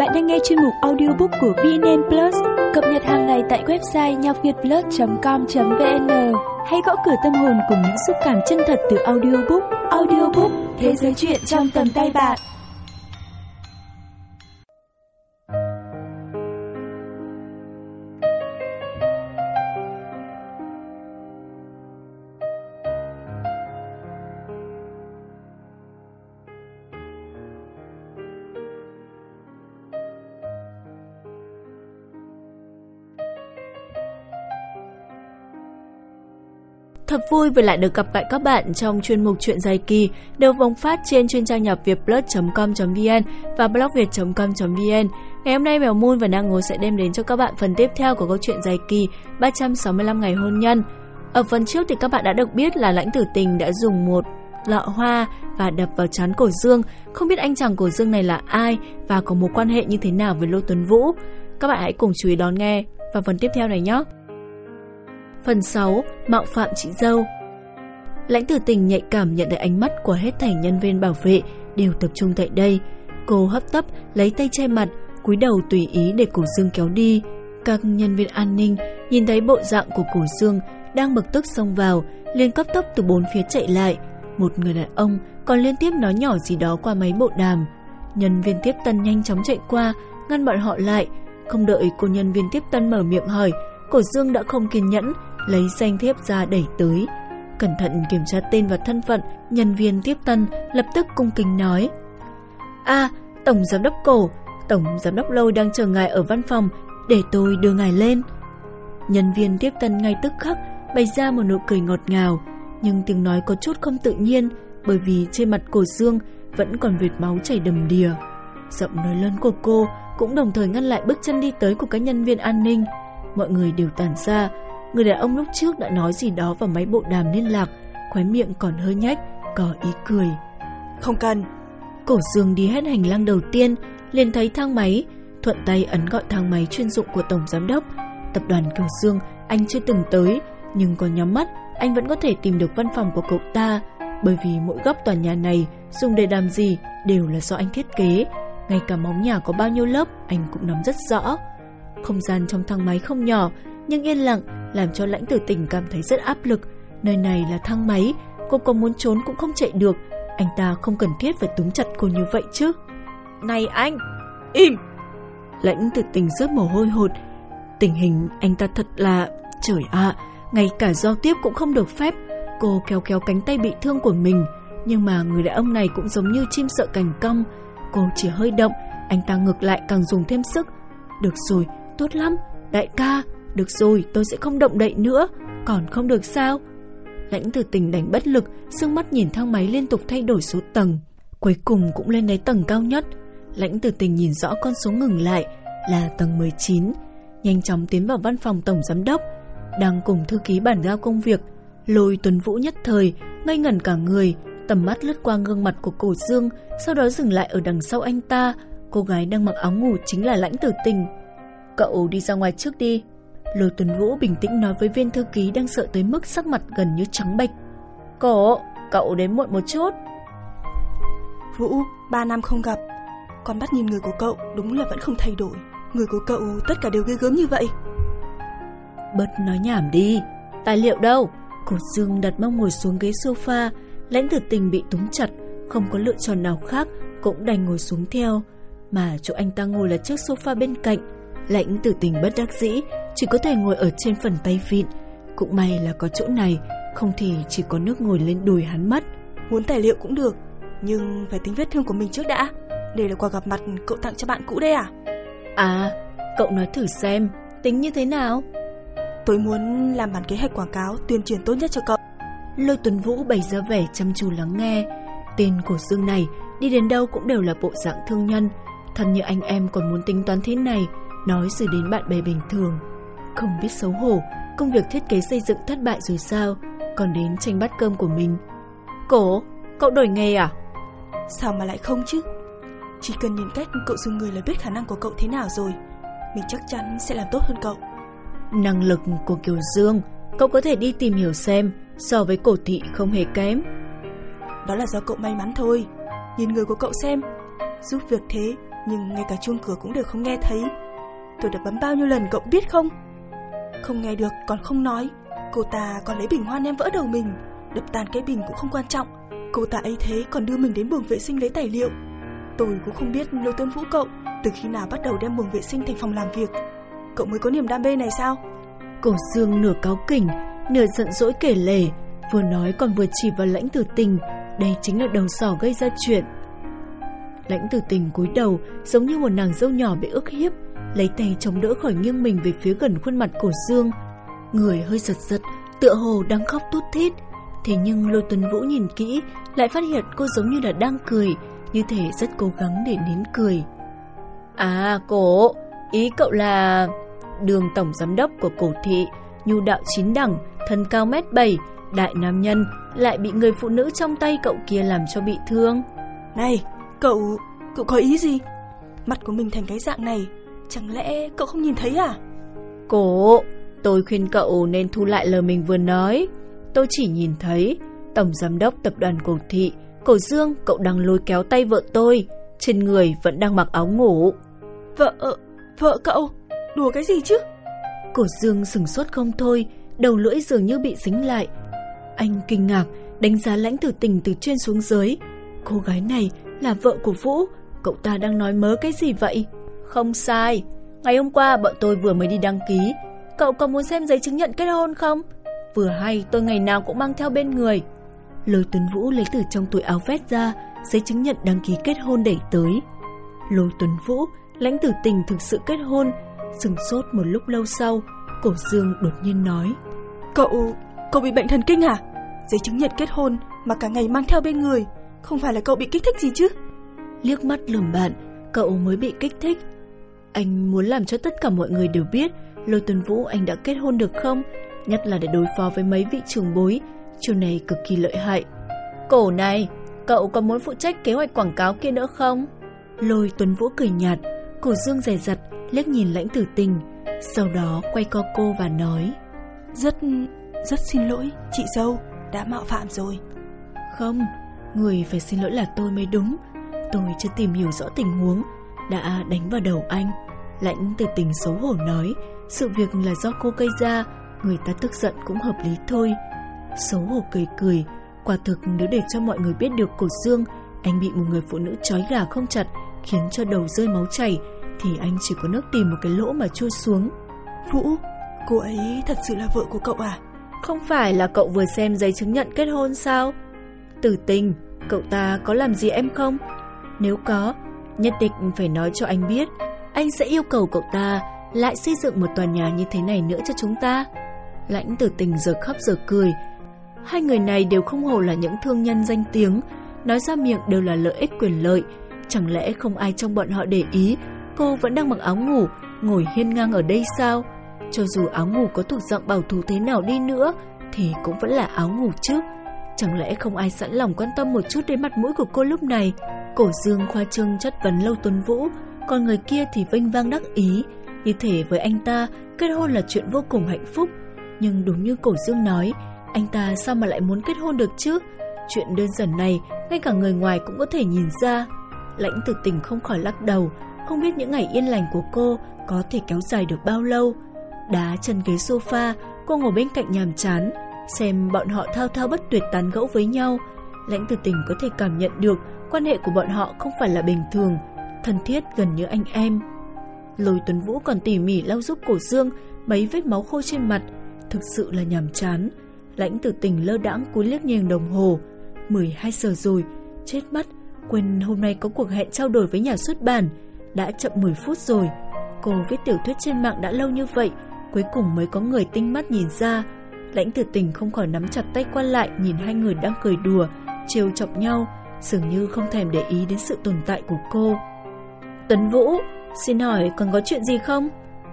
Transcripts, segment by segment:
bạn đang nghe chuyên mục audiobook của VNN Plus, cập nhật hàng ngày tại website nhocvietplus.com.vn. Hãy gõ cửa tâm hồn cùng những xúc cảm chân thật từ audiobook. Audiobook, thế giới chuyện trong tầm tay bạn. Thật vui vì lại được gặp lại các bạn trong chuyên mục Chuyện dài kỳ đều bộc phát trên chuyên trang nhạc vietplus.com.vn và blogviet.com.vn. Ngày hôm nay Mèo Moon và Nang Ngố sẽ đem đến cho các bạn phần tiếp theo của câu chuyện dài kỳ 365 ngày hôn nhân. Ở phần trước thì các bạn đã được biết là Lãnh Tử Tình đã dùng một lọ hoa và đập vào trán Cổ Dương. Không biết anh chàng Cổ Dương này là ai và có mối quan hệ như thế nào với Lô Tuấn Vũ. Các bạn hãy cùng chú ý đón nghe vào phần tiếp theo này nhé. Phần 6. Mạo phạm chị dâu. Lãnh Tử Tình nhạy cảm nhận được ánh mắt của hết thảy nhân viên bảo vệ đều tập trung tại đây. Cô hấp tấp lấy tay che mặt, cúi đầu tùy ý để Cổ Dương kéo đi. Các nhân viên an ninh nhìn thấy bộ dạng của Cổ Dương đang bực tức xông vào, liền cấp tốc từ bốn phía chạy lại. Một người đàn ông còn liên tiếp nói nhỏ gì đó qua máy bộ đàm. Nhân viên tiếp tân nhanh chóng chạy qua, ngăn bọn họ lại. Không đợi cô nhân viên tiếp tân mở miệng hỏi, Cổ Dương đã không kiên nhẫn, lấy danh thiếp ra đẩy tới. Cẩn thận kiểm tra tên và thân phận, nhân viên tiếp tân lập tức cung kính nói: Tổng giám đốc Cổ, tổng giám đốc Lôi đang chờ ngài ở văn phòng, để tôi đưa ngài lên. Nhân viên tiếp tân ngay tức khắc bày ra một nụ cười ngọt ngào, nhưng tiếng nói có chút không tự nhiên, bởi vì trên mặt Cổ Dương vẫn còn vệt máu chảy đầm đìa. Giọng nói lớn của cô cũng đồng thời ngăn lại bước chân đi tới của các nhân viên an ninh. Mọi người đều tản ra. Người đàn ông lúc trước đã nói gì đó vào máy bộ đàm liên lạc, khóe miệng còn hơi nhếch, có ý cười. Không cần. Cổ Dương đi hết hành lang đầu tiên, liền thấy thang máy, thuận tay ấn gọi thang máy chuyên dụng của tổng giám đốc. Tập đoàn Kiều Dương anh chưa từng tới, nhưng có nhắm mắt anh vẫn có thể tìm được văn phòng của cậu ta, bởi vì mỗi góc tòa nhà này dùng để làm gì đều là do anh thiết kế. Ngay cả móng nhà có bao nhiêu lớp anh cũng nắm rất rõ. Không gian trong thang máy không nhỏ, nhưng yên lặng làm cho Lãnh Tử Tình cảm thấy rất áp lực. Nơi này là thang máy, cô có muốn trốn cũng không chạy được. Anh ta không cần thiết phải túm chặt cô như vậy chứ. Này anh, im! Lãnh Tử Tình rớt mồ hôi hột. Tình hình anh ta thật là... Trời ạ, ngay cả giao tiếp cũng không được phép. Cô kéo kéo cánh tay bị thương của mình, nhưng mà người đàn ông này cũng giống như chim sợ cành cong. Cô chỉ hơi động, anh ta ngược lại càng dùng thêm sức. Được rồi, tốt lắm, đại ca. Được rồi, tôi sẽ không động đậy nữa. Còn không được sao? Lãnh Tử Tình đành bất lực, sương mắt nhìn thang máy liên tục thay đổi số tầng. Cuối cùng cũng lên đến tầng cao nhất. Lãnh Tử Tình nhìn rõ con số ngừng lại là tầng 19. Nhanh chóng tiến vào văn phòng tổng giám đốc. Đang cùng thư ký bàn giao công việc, Lôi Tuấn Vũ nhất thời ngây ngẩn cả người, tầm mắt lướt qua gương mặt của Cổ Dương, sau đó dừng lại ở đằng sau anh ta. Cô gái đang mặc áo ngủ chính là Lãnh Tử Tình. Cậu đi ra ngoài trước đi. Lôi Tuấn Vũ bình tĩnh nói với viên thư ký đang sợ tới mức sắc mặt gần như trắng bệch. Cậu đến muộn một chút. Vũ, 3 năm không gặp, con bắt nhìn người của cậu đúng là vẫn không thay đổi. Người của cậu tất cả đều ghê gớm như vậy. Bớt nói nhảm đi. Tài liệu đâu? Cổ Dương đặt mông ngồi xuống ghế sofa. Lãnh Tử Tình bị túm chặt, không có lựa chọn nào khác, cũng đành ngồi xuống theo. Mà chỗ anh ta ngồi là chiếc sofa bên cạnh. Lãnh Tử Tình bất đắc dĩ, chỉ có thể ngồi ở trên phần tay vịn. Cũng may là có chỗ này, không thì chỉ có nước ngồi lên đùi hắn mất. Muốn tài liệu cũng được, nhưng phải tính vết thương của mình trước đã. Đây là quà gặp mặt cậu tặng cho bạn cũ đây à? Cậu nói thử xem, tính như thế nào? Tôi muốn làm bản kế hoạch quảng cáo tuyên truyền tốt nhất cho cậu. Lôi Tuấn Vũ bày ra vẻ chăm chú lắng nghe. Tên Cổ Dương này đi đến đâu cũng đều là bộ dạng thương nhân. Thân như anh em còn muốn tính toán thế này, nói rồi đến bạn bè bình thường. Không biết xấu hổ, công việc thiết kế xây dựng thất bại rồi sao, còn đến tranh bát cơm của mình. Cậu đổi nghề à? Sao mà lại không chứ? Chỉ cần nhìn cách cậu dùng người là biết khả năng của cậu thế nào rồi. Mình chắc chắn sẽ làm tốt hơn cậu. Năng lực của Kiều Dương, cậu có thể đi tìm hiểu xem, so với Cổ Thị không hề kém. Đó là do cậu may mắn thôi. Nhìn người của cậu xem, giúp việc thế nhưng ngay cả chuông cửa cũng đều không nghe thấy. Tôi đã bấm bao nhiêu lần cậu biết không? Không nghe được còn không nói, cô ta còn lấy bình hoa ném vỡ đầu mình. Đập tan cái bình cũng không quan trọng, cô ta ấy thế còn đưa mình đến buồng vệ sinh lấy tài liệu. Tôi cũng không biết Lôi Tuấn Vũ cậu từ khi nào bắt đầu đem buồng vệ sinh thành phòng làm việc. Cậu mới có niềm đam mê này sao? Cổ Dương nửa cáu kỉnh, nửa giận dỗi kể lể, vừa nói còn vừa chỉ vào Lãnh Tử Tình. Đây chính là đầu sỏ gây ra chuyện. Lãnh Tử Tình cúi đầu giống như một nàng dâu nhỏ bị ức hiếp, lấy tay chống đỡ khỏi nghiêng mình về phía gần khuôn mặt Cổ Dương. Người hơi giật giật, tựa hồ đang khóc tút thít. Thế nhưng Lôi Tuấn Vũ nhìn kỹ lại phát hiện cô giống như là đang cười, như thể rất cố gắng để nín cười. À Cổ, ý cậu là Đường tổng giám đốc của Cổ thị, nhu đạo 9 đẳng, thân cao 1m7, đại nam nhân, lại bị người phụ nữ trong tay cậu kia làm cho bị thương. Này, cậu có ý gì? Mặt của mình thành cái dạng này, chẳng lẽ cậu không nhìn thấy à? Cổ, tôi khuyên cậu nên thu lại lời mình vừa nói. Tôi chỉ nhìn thấy tổng giám đốc tập đoàn Cổ thị, Cổ Dương, cậu đang lôi kéo tay vợ tôi, trên người vẫn đang mặc áo ngủ. Vợ cậu? Đùa cái gì chứ? Cổ Dương sửng sốt không thôi, đầu lưỡi dường như bị dính lại. Anh kinh ngạc đánh giá Lãnh Tử Tình từ trên xuống dưới. Cô gái này là vợ của Vũ, cậu ta đang nói mớ cái gì vậy? Không sai, ngày hôm qua bọn tôi vừa mới đi đăng ký. Cậu có muốn xem giấy chứng nhận kết hôn không? Vừa hay tôi ngày nào cũng mang theo bên người. Lôi Tuấn Vũ lấy từ trong túi áo vest ra giấy chứng nhận đăng ký kết hôn đẩy tới. Lôi Tuấn Vũ, Lãnh Tử Tình thực sự kết hôn. Sửng sốt một lúc lâu sau, Cổ Dương đột nhiên nói: Cậu bị bệnh thần kinh à? Giấy chứng nhận kết hôn mà cả ngày mang theo bên người, không phải là cậu bị kích thích gì chứ? Liếc mắt lườm bạn, cậu mới bị kích thích. Anh muốn làm cho tất cả mọi người đều biết Lôi Tuấn Vũ anh đã kết hôn được không? Nhất là để đối phó với mấy vị trưởng bối. Chiều này cực kỳ lợi hại. Cổ này, cậu có muốn phụ trách kế hoạch quảng cáo kia nữa không? Lôi Tuấn Vũ cười nhạt. Cổ Dương dè dặt liếc nhìn Lãnh Tử Tình, sau đó quay co cô và nói: Rất xin lỗi chị dâu, đã mạo phạm rồi. Không, người phải xin lỗi là tôi mới đúng. Tôi chưa tìm hiểu rõ tình huống, đã đánh vào đầu anh. Lãnh Tử Tình xấu hổ nói: sự việc là do cô gây ra, người ta tức giận cũng hợp lý thôi. Xấu hổ cười, quả thực nếu để cho mọi người biết được Cổ Dương anh bị một người phụ nữ trói gà không chặt, khiến cho đầu rơi máu chảy, thì anh chỉ có nước tìm một cái lỗ mà chui xuống. Vũ, cô ấy thật sự là vợ của cậu à? Không phải là cậu vừa xem giấy chứng nhận kết hôn sao? Tử Tình, cậu ta có làm gì em không? Nếu có, nhất định phải nói cho anh biết. Anh sẽ yêu cầu cậu ta lại xây dựng một tòa nhà như thế này nữa cho chúng ta. Lãnh Tử Tình giờ khóc giờ cười. Hai người này đều không hổ là những thương nhân danh tiếng, nói ra miệng đều là lợi ích quyền lợi. Chẳng lẽ không ai trong bọn họ để ý cô vẫn đang mặc áo ngủ, ngồi hiên ngang ở đây sao? Cho dù áo ngủ có thuộc dạng bảo thủ thế nào đi nữa thì cũng vẫn là áo ngủ chứ. Chẳng lẽ không ai sẵn lòng quan tâm một chút đến mặt mũi của cô lúc này? Cổ Dương khoa trương chất vấn Lôi Tuấn Vũ, còn người kia thì vênh vang đắc ý, như thể với anh ta kết hôn là chuyện vô cùng hạnh phúc. Nhưng đúng như Cổ Dương nói, anh ta sao mà lại muốn kết hôn được chứ? Chuyện đơn giản này ngay cả người ngoài cũng có thể nhìn ra. Lãnh Tử Tình không khỏi lắc đầu, không biết những ngày yên lành của cô có thể kéo dài được bao lâu. Đá chân ghế sofa, cô ngồi bên cạnh nhàm chán, xem bọn họ thao thao bất tuyệt tán gẫu với nhau. Lãnh Tử Tình có thể cảm nhận được quan hệ của bọn họ không phải là bình thường, thân thiết gần như anh em. Lôi Tuấn Vũ còn tỉ mỉ lau giúp Cổ Dương mấy vết máu khô trên mặt, thực sự là nhàm chán. Lãnh Tử Tình lơ đãng cúi liếc nhìn đồng hồ, 12 giờ rồi, chết mất, quên hôm nay có cuộc hẹn trao đổi với nhà xuất bản, đã chậm 10 phút rồi. Cô viết tiểu thuyết trên mạng đã lâu như vậy, cuối cùng mới có người tinh mắt nhìn ra. Lãnh Tử Tình không khỏi nắm chặt tay qua lại nhìn hai người đang cười đùa, trêu chọc nhau, dường như không thèm để ý đến sự tồn tại của cô. Tuấn Vũ, xin hỏi còn có chuyện gì không?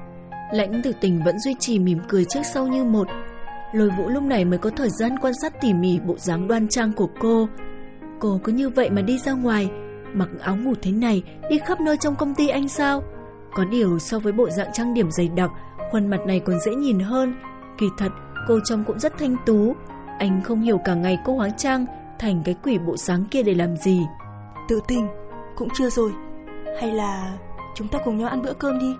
Lãnh Tử Tình vẫn duy trì mỉm cười trước sau như một. Lôi Vũ lúc này mới có thời gian quan sát tỉ mỉ bộ dáng đoan trang của cô. Cô cứ như vậy mà đi ra ngoài, mặc áo ngủ thế này, đi khắp nơi trong công ty anh sao? Có điều so với bộ dạng trang điểm dày đặc, khuôn mặt này còn dễ nhìn hơn. Kỳ thật, cô trông cũng rất thanh tú. Anh không hiểu cả ngày cô hóa trang thành cái quỷ bộ dáng kia để làm gì. Tự tình, cũng chưa rồi. Hay là chúng ta cùng nhau ăn bữa cơm đi?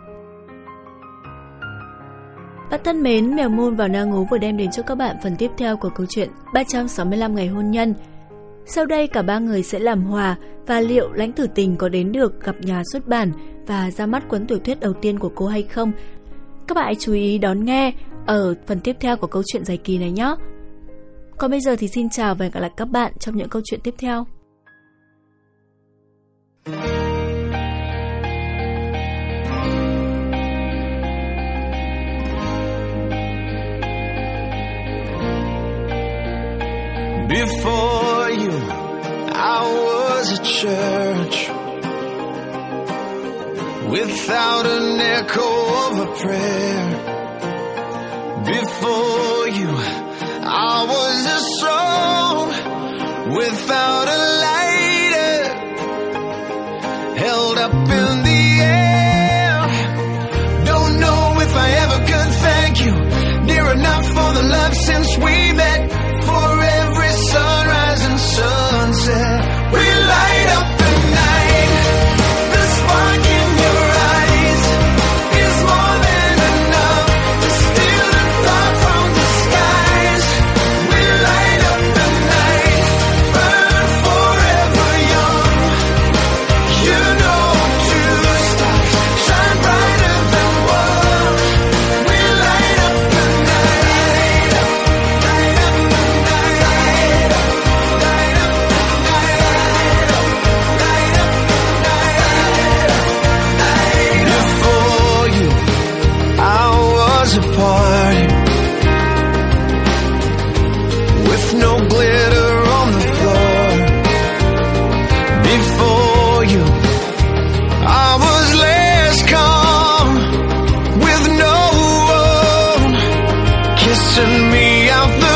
Bạn thân mến, Mèo Moon và Na Ngố vừa đem đến cho các bạn phần tiếp theo của câu chuyện 365 ngày hôn nhân. Sau đây cả ba người sẽ làm hòa và liệu Lãnh Tử Tình có đến được gặp nhà xuất bản và ra mắt cuốn tiểu thuyết đầu tiên của cô hay không? Các bạn hãy chú ý đón nghe ở phần tiếp theo của câu chuyện dài kỳ này nhé. Còn bây giờ thì xin chào và hẹn gặp lại các bạn trong những câu chuyện tiếp theo. Before you, I was a church without an echo of a prayer. Before you, I was a song without a lighter, held up in the air. Don't know if I ever could thank you near enough for the love since we met. For every sunrise and sunset, we light up the night. The spark in your eyes is more than enough to steal the thought from the skies. We light up the night, burn forever young. You know to stars shine brighter than one. We light up the night, light up the night, light up, light up the night, light up, light up the night. Before you, I was a party with no glitter on the floor. Before you, I was less calm with no one kissing me out the